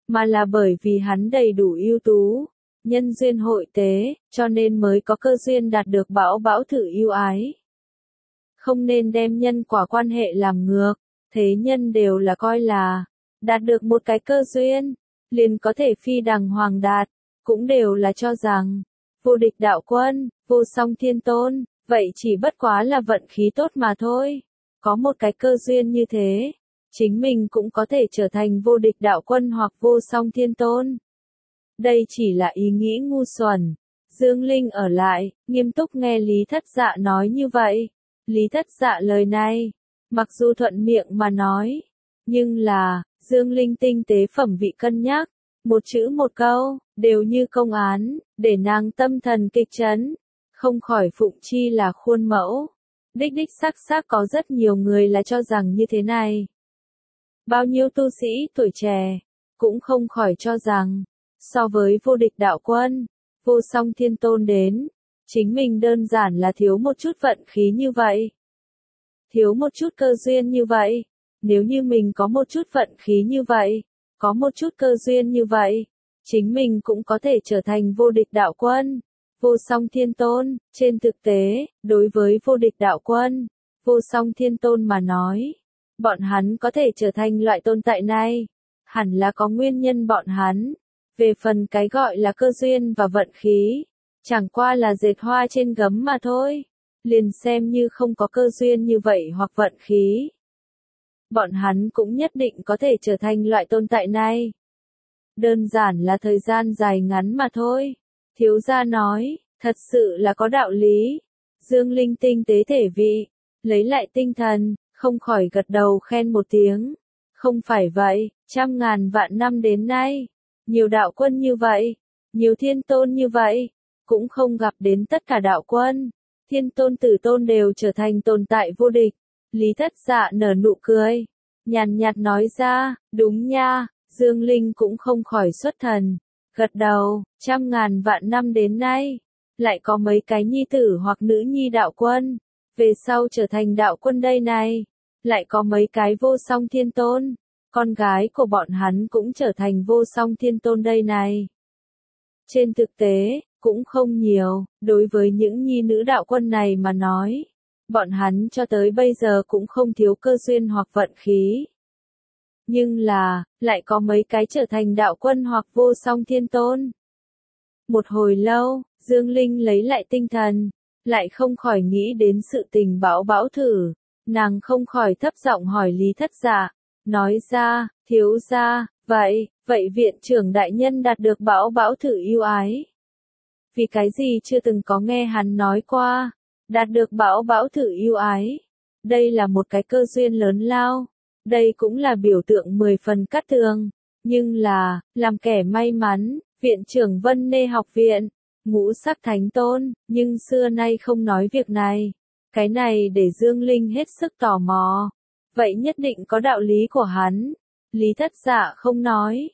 mà là bởi vì hắn đầy đủ ưu tú, nhân duyên hội tế, cho nên mới có cơ duyên đạt được Bảo Bảo thử ưu ái. Không nên đem nhân quả quan hệ làm ngược, thế nhân đều là coi là đạt được một cái cơ duyên, liền có thể phi đằng hoàng đạt, cũng đều là cho rằng vô địch đạo quân, vô song thiên tôn, vậy chỉ bất quá là vận khí tốt mà thôi. Có một cái cơ duyên như thế, chính mình cũng có thể trở thành vô địch đạo quân hoặc vô song thiên tôn. Đây chỉ là ý nghĩ ngu xuẩn. Dương Linh ở lại, nghiêm túc nghe Lý Thất Dạ nói như vậy. Lý Thất Dạ lời này, mặc dù thuận miệng mà nói, nhưng là, Dương Linh tinh tế phẩm vị cân nhắc, một chữ một câu, đều như công án, để nàng tâm thần kịch chấn, không khỏi phụng chi là khuôn mẫu. Đích đích xác có rất nhiều người là cho rằng như thế này. Bao nhiêu tu sĩ tuổi trẻ, cũng không khỏi cho rằng, so với vô địch đạo quân, vô song thiên tôn đến, chính mình đơn giản là thiếu một chút vận khí như vậy. Thiếu một chút cơ duyên như vậy, nếu như mình có một chút vận khí như vậy, có một chút cơ duyên như vậy, chính mình cũng có thể trở thành vô địch đạo quân, vô song thiên tôn. Trên thực tế, đối với vô địch đạo quân, vô song thiên tôn mà nói, bọn hắn có thể trở thành loại tồn tại này, hẳn là có nguyên nhân bọn hắn. Về phần cái gọi là cơ duyên và vận khí, chẳng qua là dệt hoa trên gấm mà thôi, liền xem như không có cơ duyên như vậy hoặc vận khí. Bọn hắn cũng nhất định có thể trở thành loại tồn tại này. Đơn giản là thời gian dài ngắn mà thôi. Thiếu gia nói, thật sự là có đạo lý. Dương Linh tinh tế thể vị, lấy lại tinh thần, không khỏi gật đầu khen một tiếng. Không phải vậy, trăm ngàn vạn năm đến nay, nhiều đạo quân như vậy, nhiều thiên tôn như vậy, cũng không gặp đến tất cả đạo quân, thiên tôn tử tôn đều trở thành tồn tại vô địch. Lý Thất Dạ nở nụ cười, nhàn nhạt nói ra, đúng nha. Dương Linh cũng không khỏi xuất thần, gật đầu, trăm ngàn vạn năm đến nay, lại có mấy cái nhi tử hoặc nữ nhi đạo quân, về sau trở thành đạo quân đây này, lại có mấy cái vô song thiên tôn, con gái của bọn hắn cũng trở thành vô song thiên tôn đây này. Trên thực tế, cũng không nhiều, đối với những nhi nữ đạo quân này mà nói, bọn hắn cho tới bây giờ cũng không thiếu cơ duyên hoặc vận khí. Nhưng là, lại có mấy cái trở thành đạo quân hoặc vô song thiên tôn. Một hồi lâu, Dương Linh lấy lại tinh thần, lại không khỏi nghĩ đến sự tình Bảo Bảo thử, nàng không khỏi thấp giọng hỏi Lý Thất Dạ, nói ra, thiếu gia, vậy viện trưởng đại nhân đạt được Bảo Bảo thử ưu ái. Vì cái gì chưa từng có nghe hắn nói qua, đạt được Bảo Bảo thử ưu ái. Đây là một cái cơ duyên lớn lao. Đây cũng là biểu tượng 10 phần cát tường, nhưng là, làm kẻ may mắn, viện trưởng Vân Nê học viện, ngũ sắc thánh tôn, nhưng xưa nay không nói việc này. Cái này để Dương Linh hết sức tò mò. Vậy nhất định có đạo lý của hắn. Lý Thất Dạ không nói,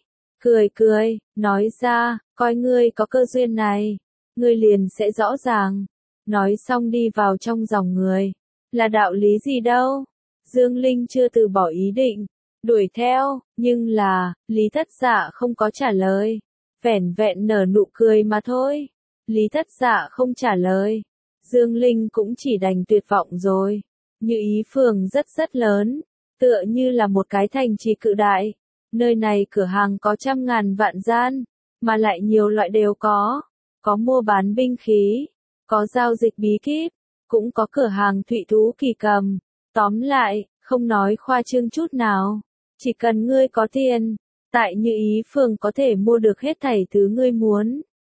cười, nói ra, coi ngươi có cơ duyên này, ngươi liền sẽ rõ ràng. Nói xong đi vào trong dòng người, là đạo lý gì đâu. Dương Linh chưa từ bỏ ý định, đuổi theo, nhưng là, Lý Thất Dạ không có trả lời, vẻn vẹn nở nụ cười mà thôi. Lý Thất Dạ không trả lời, Dương Linh cũng chỉ đành tuyệt vọng rồi. Như Ý Phường rất lớn, tựa như là một cái thành trì cự đại, nơi này cửa hàng có trăm ngàn vạn gian, mà lại nhiều loại đều có mua bán binh khí, có giao dịch bí kíp, cũng có cửa hàng thụy thú kỳ cầm. Tóm lại, không nói khoa trương chút nào, chỉ cần ngươi có tiền, tại Như Ý Phường có thể mua được hết thảy thứ ngươi muốn.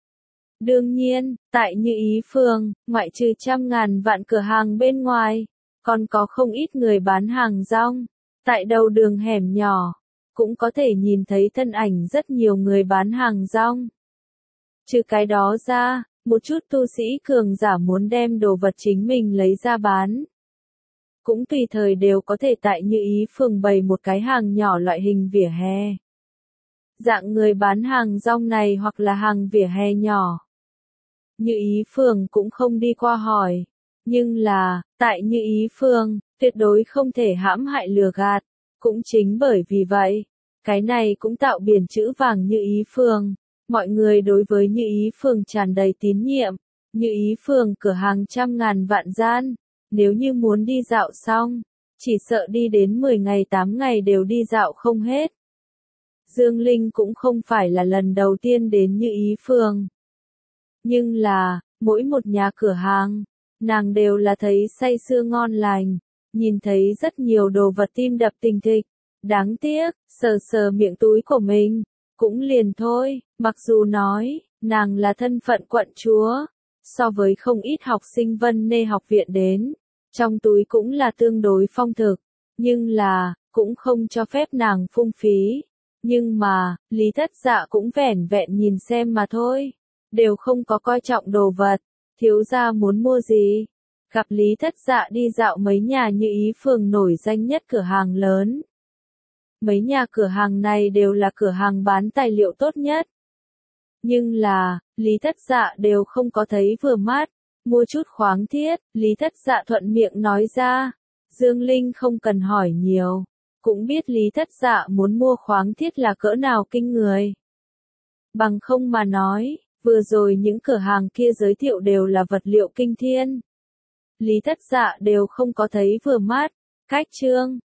Đương nhiên, tại Như Ý Phường, ngoại trừ trăm ngàn vạn cửa hàng bên ngoài, còn có không ít người bán hàng rong. Tại đầu đường hẻm nhỏ, cũng có thể nhìn thấy thân ảnh rất nhiều người bán hàng rong. Trừ cái đó ra, một chút tu sĩ cường giả muốn đem đồ vật chính mình lấy ra bán, cũng tùy thời đều có thể tại Như Ý Phường bày một cái hàng nhỏ loại hình vỉa hè. Dạng người bán hàng rong này hoặc là hàng vỉa hè nhỏ, Như Ý Phường cũng không đi qua hỏi. Nhưng là, tại Như Ý Phường, tuyệt đối không thể hãm hại lừa gạt. Cũng chính bởi vì vậy, Cái này cũng tạo biển chữ vàng Như Ý Phường. Mọi người đối với Như Ý Phường tràn đầy tín nhiệm. Như Ý Phường cửa hàng trăm ngàn vạn gian. Nếu như muốn đi dạo xong, chỉ sợ đi đến 10 ngày 8 ngày đều đi dạo không hết. Dương Linh cũng không phải là lần đầu tiên đến Như Ý Phường. Nhưng là, mỗi một nhà cửa hàng, nàng đều là thấy say sưa ngon lành, nhìn thấy rất nhiều đồ vật tim đập thình thịch. Đáng tiếc, sờ sờ miệng túi của mình, cũng liền thôi, mặc dù nói, nàng là thân phận quận chúa, so với không ít học sinh Vân Nê học viện đến, trong túi cũng là tương đối phong thực, nhưng là, cũng không cho phép nàng phung phí. Nhưng mà, Lý Thất Dạ cũng vẻn vẹn nhìn xem mà thôi, đều không có coi trọng đồ vật, thiếu gia muốn mua gì. Gặp Lý Thất Dạ đi dạo mấy nhà Như Ý Phường nổi danh nhất cửa hàng lớn. Mấy nhà cửa hàng này đều là cửa hàng bán tài liệu tốt nhất. Nhưng là, Lý Thất Dạ đều không có thấy vừa mắt, mua chút khoáng thiết, Lý Thất Dạ thuận miệng nói ra. Dương Linh không cần hỏi nhiều, cũng biết Lý Thất Dạ muốn mua khoáng thiết là cỡ nào kinh người. Bằng không mà nói, vừa rồi những cửa hàng kia giới thiệu đều là vật liệu kinh thiên. Lý Thất Dạ đều không có thấy vừa mắt. Cách chương